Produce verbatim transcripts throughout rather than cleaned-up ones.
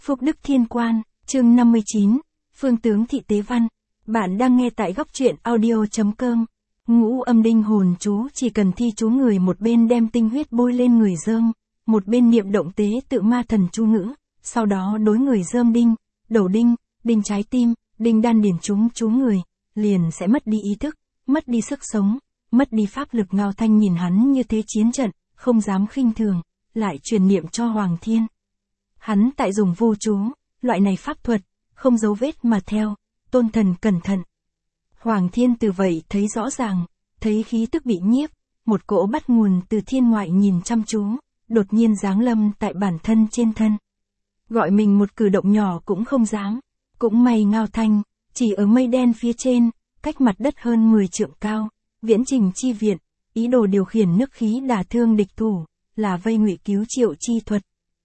Phúc Đức Thiên Quan, chương năm mươi chín, Phương tướng thị tế văn. Bạn đang nghe tại góc truyện audio.com. Ngũ âm đinh hồn chú chỉ cần thi chú người một bên đem tinh huyết bôi lên người dơm, một bên niệm động tế tự ma thần chú ngữ, sau đó đối người dơm đinh, đầu đinh, đinh trái tim, đinh đan điển chúng chú người, liền sẽ mất đi ý thức, mất đi sức sống, mất đi pháp lực. Ngao Thanh nhìn hắn như thế chiến trận, không dám khinh thường, lại truyền niệm cho Hoàng Thiên. Hắn tại dùng vu chú, loại này pháp thuật, không dấu vết mà theo, tôn thần cẩn thận. Hoàng Thiên từ vậy thấy rõ ràng, thấy khí tức bị nhiếp, một cỗ bắt nguồn từ thiên ngoại nhìn chăm chú, đột nhiên giáng lâm tại bản thân trên thân. Gọi mình một cử động nhỏ cũng không dám, cũng may Ngao Thanh, chỉ ở mây đen phía trên, cách mặt đất hơn mười trượng cao, viễn trình chi viện, ý đồ điều khiển nước khí đả thương địch thủ, là vây ngụy cứu triệu chi thuật.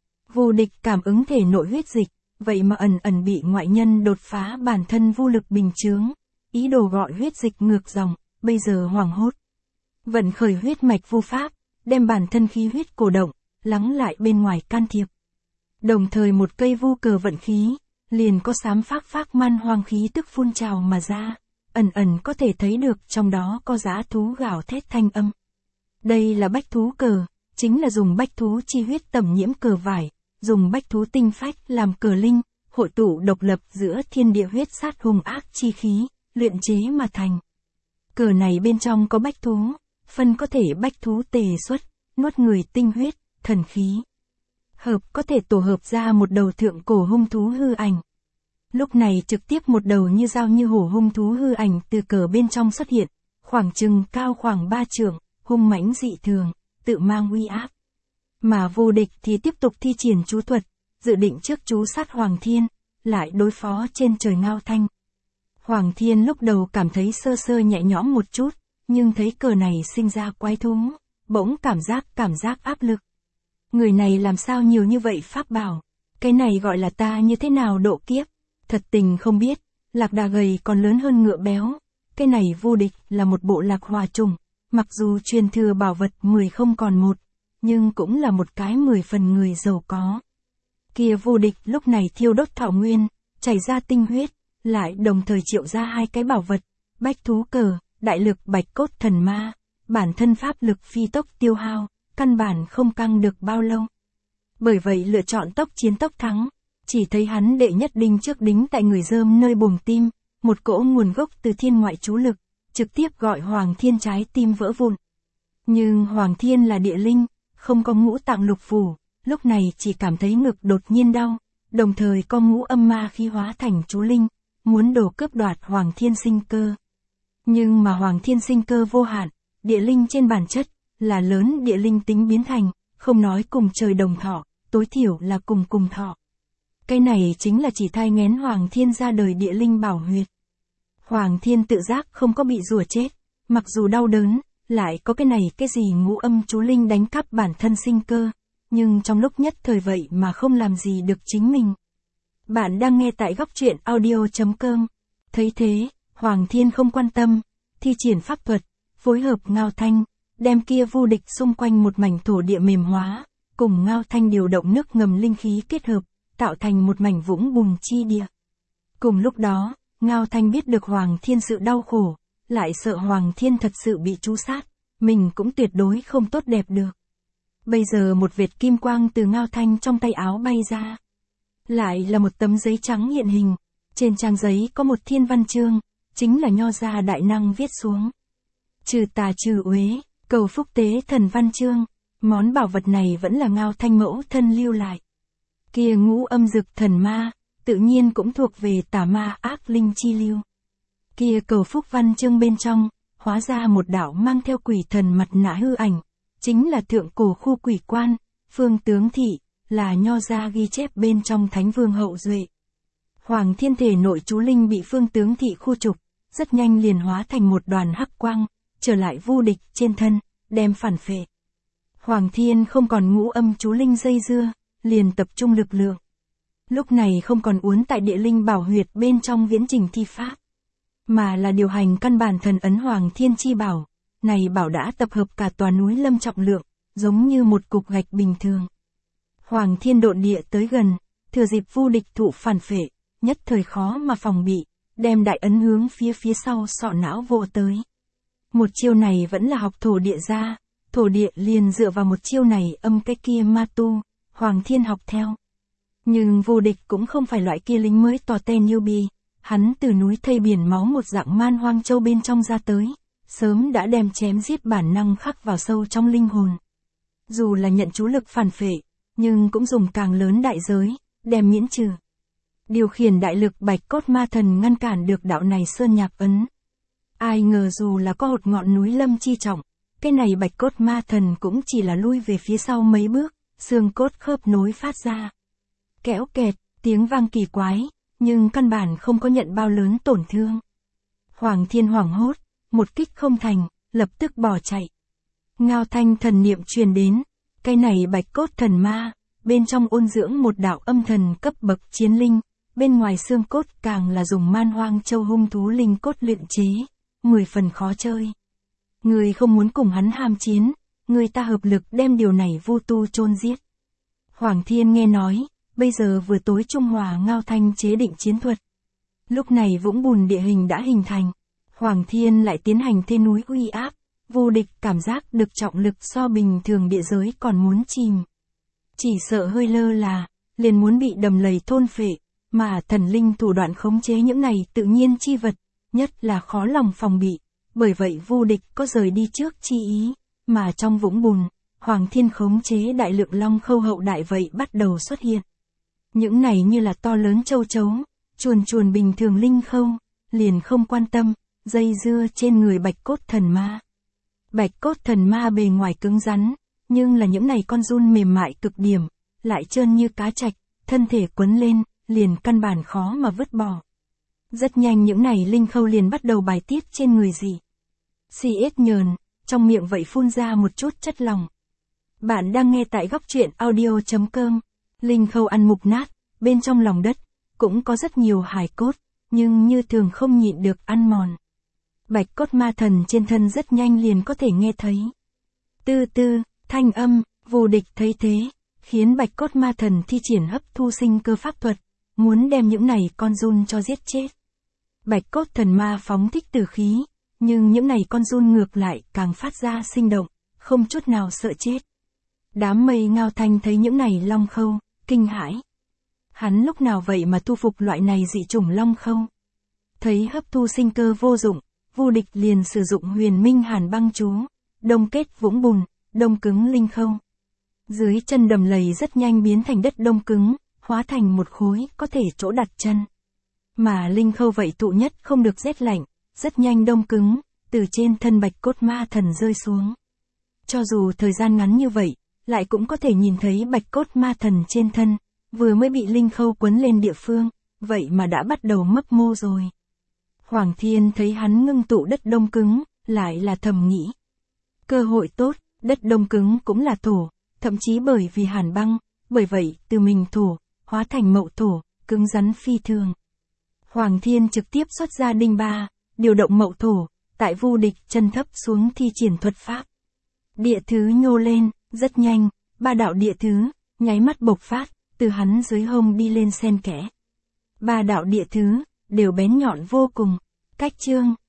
Vô địch cảm ứng thể nội huyết dịch, vậy mà ẩn ẩn bị ngoại nhân đột phá bản thân vô lực bình chướng, ý đồ gọi huyết dịch ngược dòng, bây giờ hoảng hốt. Vận khởi huyết mạch vu pháp, đem bản thân khí huyết cổ động, lắng lại bên ngoài can thiệp. Đồng thời một cây vu cờ vận khí, liền có xám phác phác man hoang khí tức phun trào mà ra, ẩn ẩn có thể thấy được trong đó có dã thú gào thét thanh âm. Đây là bách thú cờ, chính là dùng bách thú chi huyết tẩm nhiễm cờ vải, dùng bách thú tinh phách làm cờ linh, hội tụ độc lập giữa thiên địa huyết sát hung ác chi khí, luyện chế mà thành. Cờ này bên trong có bách thú, phân có thể bách thú tề xuất, nuốt người tinh huyết, thần khí. Hợp có thể tổ hợp ra một đầu thượng cổ hung thú hư ảnh. Lúc này trực tiếp một đầu như dao như hổ hung thú hư ảnh từ cờ bên trong xuất hiện, khoảng chừng cao khoảng ba trượng, hung mãnh dị thường, tự mang uy áp. Mà vô địch thì tiếp tục thi triển chú thuật, dự định trước chú sát Hoàng Thiên, lại đối phó trên trời Ngao Thanh. Hoàng Thiên lúc đầu cảm thấy sơ sơ nhẹ nhõm một chút, nhưng thấy cờ này sinh ra quái thú, bỗng cảm giác cảm giác áp lực. Người này làm sao nhiều như vậy pháp bảo, cái này gọi là ta như thế nào độ kiếp, thật tình không biết, lạc đà gầy còn lớn hơn ngựa béo, cái này vô địch là một bộ lạc hòa trùng, mặc dù truyền thừa bảo vật mười không còn một, nhưng cũng là một cái mười phần người giàu có. Kia vô địch lúc này thiêu đốt thảo nguyên, chảy ra tinh huyết, lại đồng thời triệu ra hai cái bảo vật, bách thú cờ, đại lực bạch cốt thần ma, bản thân pháp lực phi tốc tiêu hao, căn bản không căng được bao lâu. Bởi vậy lựa chọn tốc chiến tốc thắng, chỉ thấy hắn đệ nhất đinh trước đính tại người dơm nơi buồng tim, một cỗ nguồn gốc từ thiên ngoại chú lực, trực tiếp gọi Hoàng Thiên trái tim vỡ vụn. Nhưng Hoàng Thiên là địa linh, không có ngũ tạng lục phủ, lúc này chỉ cảm thấy ngực đột nhiên đau, đồng thời có ngũ âm ma khí hóa thành chú linh, muốn đổ cướp đoạt Hoàng Thiên sinh cơ. Nhưng mà Hoàng Thiên sinh cơ vô hạn, địa linh trên bản chất, là lớn địa linh tính biến thành, không nói cùng trời đồng thọ, tối thiểu là cùng cùng thọ. Cái này chính là chỉ thai nghén Hoàng Thiên ra đời địa linh bảo huyệt. Hoàng Thiên tự giác không có bị rủa chết, mặc dù đau đớn, lại có cái này cái gì ngũ âm chú linh đánh cắp bản thân sinh cơ, nhưng trong lúc nhất thời vậy mà không làm gì được chính mình. Bạn đang nghe tại góc truyện audio.com. Thấy thế, Hoàng Thiên không quan tâm, thi triển pháp thuật, phối hợp Ngao Thanh, đem kia vô địch xung quanh một mảnh thổ địa mềm hóa, cùng Ngao Thanh điều động nước ngầm linh khí kết hợp, tạo thành một mảnh vũng bùn chi địa. Cùng lúc đó, Ngao Thanh biết được Hoàng Thiên sự đau khổ, lại sợ Hoàng Thiên thật sự bị chú sát, mình cũng tuyệt đối không tốt đẹp được. Bây giờ một vệt kim quang từ Ngao Thanh trong tay áo bay ra. Lại là một tấm giấy trắng hiện hình, trên trang giấy có một thiên văn chương, chính là Nho gia đại năng viết xuống. Trừ tà trừ uế, cầu phúc tế thần văn chương, món bảo vật này vẫn là Ngao Thanh mẫu thân lưu lại. Kia ngũ âm dực thần ma, tự nhiên cũng thuộc về tà ma ác linh chi lưu. Kia cầu phúc văn chương bên trong, hóa ra một đạo mang theo quỷ thần mặt nạ hư ảnh, chính là thượng cổ khu quỷ quan, Phương tướng thị, là Nho gia ghi chép bên trong Thánh Vương hậu duệ. Hoàng Thiên thể nội chú linh bị Phương tướng thị khu trục, rất nhanh liền hóa thành một đoàn hắc quang, trở lại vô địch trên thân, đem phản phệ. Hoàng Thiên không còn ngũ âm chú linh dây dưa, liền tập trung lực lượng. Lúc này không còn uốn tại địa linh bảo huyệt bên trong viễn trình thi pháp, mà là điều hành căn bản thần ấn Hoàng Thiên chi bảo. Này bảo đã tập hợp cả tòa núi lâm trọng lượng, giống như một cục gạch bình thường. Hoàng Thiên độn địa tới gần, thừa dịp vô địch thụ phản phệ, nhất thời khó mà phòng bị, đem đại ấn hướng phía phía sau sọ não vô tới. Một chiêu này vẫn là học thổ địa ra, thổ địa liền dựa vào một chiêu này âm cái kia ma tu, Hoàng Thiên học theo. Nhưng vô địch cũng không phải loại kia lính mới tò te newbie, hắn từ núi thây biển máu một dạng man hoang châu bên trong ra tới, sớm đã đem chém giết bản năng khắc vào sâu trong linh hồn. Dù là nhận chú lực phản phệ, nhưng cũng dùng càng lớn đại giới, đem miễn trừ. Điều khiển đại lực bạch cốt ma thần ngăn cản được đạo này sơn nhạc ấn. Ai ngờ dù là có hột ngọn núi lâm chi trọng, cái này bạch cốt ma thần cũng chỉ là lui về phía sau mấy bước, xương cốt khớp nối phát ra. Kéo kẹt, tiếng vang kỳ quái, nhưng căn bản không có nhận bao lớn tổn thương. Hoàng Thiên hoảng hốt, một kích không thành, lập tức bỏ chạy. Ngao thanh thần niệm truyền đến, cái này bạch cốt thần ma, bên trong ôn dưỡng một đạo âm thần cấp bậc chiến linh, bên ngoài xương cốt càng là dùng man hoang châu hung thú linh cốt luyện chế, mười phần khó chơi. Người không muốn cùng hắn hàm chiến, người ta hợp lực đem điều này vu tu chôn giết. Hoàng Thiên nghe nói, bây giờ vừa tối Trung Hòa Ngao thanh chế định chiến thuật. Lúc này vũng bùn địa hình đã hình thành, Hoàng Thiên lại tiến hành thê núi uy áp, vô địch cảm giác được trọng lực so bình thường địa giới còn muốn chìm. Chỉ sợ hơi lơ là, liền muốn bị đầm lầy thôn phệ, mà thần linh thủ đoạn khống chế những này tự nhiên chi vật, nhất là khó lòng phòng bị, bởi vậy vô địch có rời đi trước chi ý, mà trong vũng bùn, Hoàng Thiên khống chế đại lượng long khâu hậu đại vậy bắt đầu xuất hiện. Những này như là to lớn châu chấu, chuồn chuồn bình thường linh khâu, liền không quan tâm, dây dưa trên người bạch cốt thần ma. Bạch cốt thần ma bề ngoài cứng rắn, nhưng là những này con giun mềm mại cực điểm, lại trơn như cá trạch, thân thể quấn lên, liền căn bản khó mà vứt bỏ. Rất nhanh những này linh khâu liền bắt đầu bài tiết trên người dị. xê ét nhờn, trong miệng vậy phun ra một chút chất lỏng. Bạn đang nghe tại góc truyện audio chấm com. Linh khâu ăn mục nát, bên trong lòng đất, cũng có rất nhiều hài cốt, nhưng như thường không nhịn được ăn mòn. Bạch cốt ma thần trên thân rất nhanh liền có thể nghe thấy. Tư tư, thanh âm, vô địch thấy thế, khiến bạch cốt ma thần thi triển hấp thu sinh cơ pháp thuật, muốn đem những này con giun cho giết chết. Bạch cốt thần ma phóng thích tử khí, nhưng những này con giun ngược lại càng phát ra sinh động, không chút nào sợ chết. Đám mây Ngao thanh thấy những này long khâu, kinh hãi. Hắn lúc nào vậy mà thu phục loại này dị chủng long khâu. Thấy hấp thu sinh cơ vô dụng, vô địch liền sử dụng huyền minh hàn băng chú, đông kết vũng bùn, đông cứng linh khâu. Dưới chân đầm lầy rất nhanh biến thành đất đông cứng, hóa thành một khối có thể chỗ đặt chân. Mà linh khâu vậy tụ nhất không được rét lạnh, rất nhanh đông cứng, từ trên thân bạch cốt ma thần rơi xuống. Cho dù thời gian ngắn như vậy, lại cũng có thể nhìn thấy bạch cốt ma thần trên thân, vừa mới bị linh khâu quấn lên địa phương, vậy mà đã bắt đầu mấp mô rồi. Hoàng Thiên thấy hắn ngưng tụ đất đông cứng, lại là thầm nghĩ. Cơ hội tốt, đất đông cứng cũng là thổ, thậm chí bởi vì hàn băng, bởi vậy từ mình thổ, hóa thành mậu thổ, cứng rắn phi thường. Hoàng Thiên trực tiếp xuất ra đinh ba, điều động mậu thổ, tại vô địch chân thấp xuống thi triển thuật pháp. Địa thứ nhô lên, rất nhanh, ba đạo địa thứ, nháy mắt bộc phát, từ hắn dưới hông đi lên xen kẽ. Ba đạo địa thứ, đều bén nhọn vô cùng, cách chương,